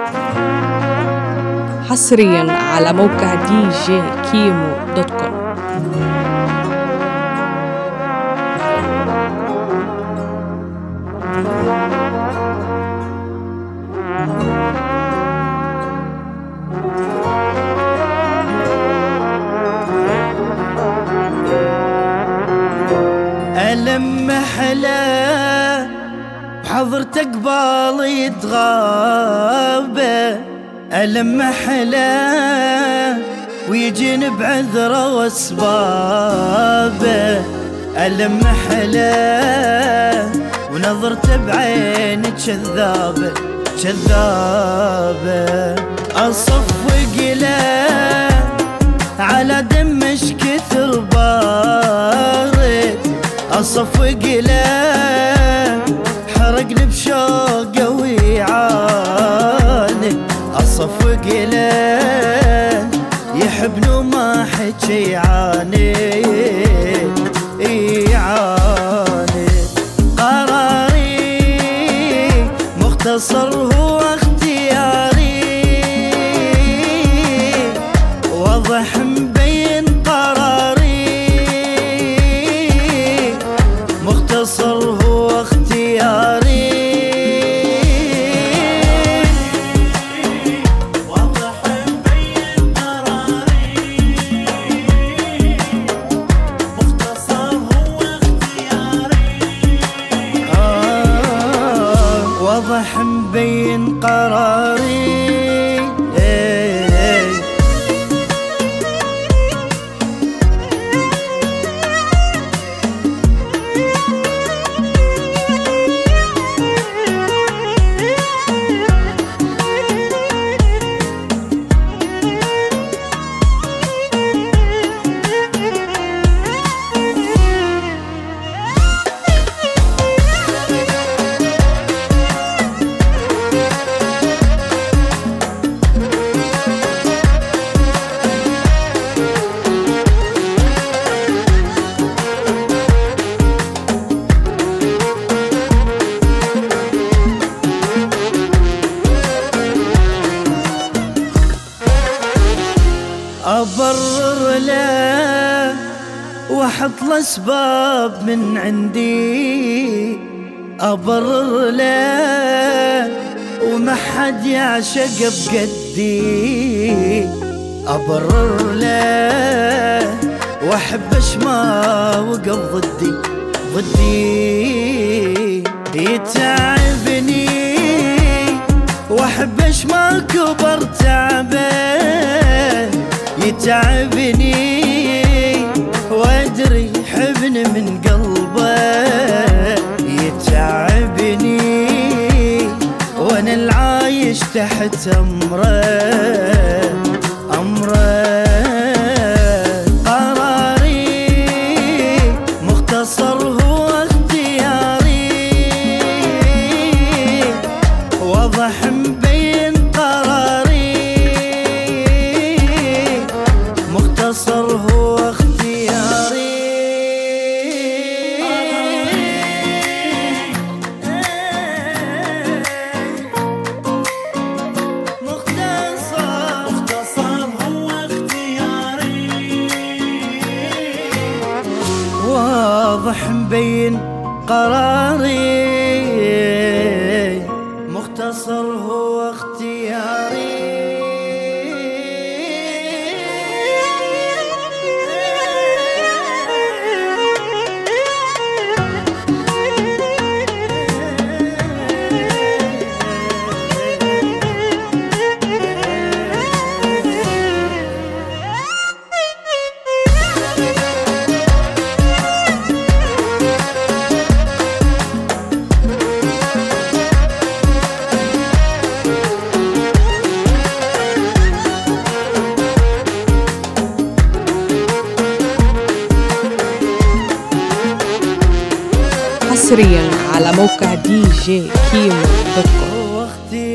حصريا على موقع djkimo.com. ألم محلى بحضرتك قبال يتغاب، ألم محلى ويجيني بعذره واسباب، ألم محلى ونظرته بعين كذابة كذابة، أصفق له على دمش كثر بارد، أصفق له حرقني بشوقه ويعاني، أصفق له يحبني وما حكي يعاني يعاني. قراري مختصر هو اختياري، واضح مبين قراري، مختصر هو اختياري، واضح مبين قراري، مختصر هو اختياري، واضح مبين قراري. أبرر له وأحط له أسباب من عندي، أبرر له وما حد يعشق بقدي، أبرر له وأحبش ما وقف ضدي ضدي، يتعبني وأحبش ما كبر تعبه، يتعبني وادري يحبني من قلبه، يتعبني وانا العايش تحت امره امره. قراري مختصر هو اختياري، واضح مبين قراري، مختصر هو اختياري، مختصر هو اختياري، واضح مبين قراري، مختصر هو اختياري. حصريا على موقع djkimo.com.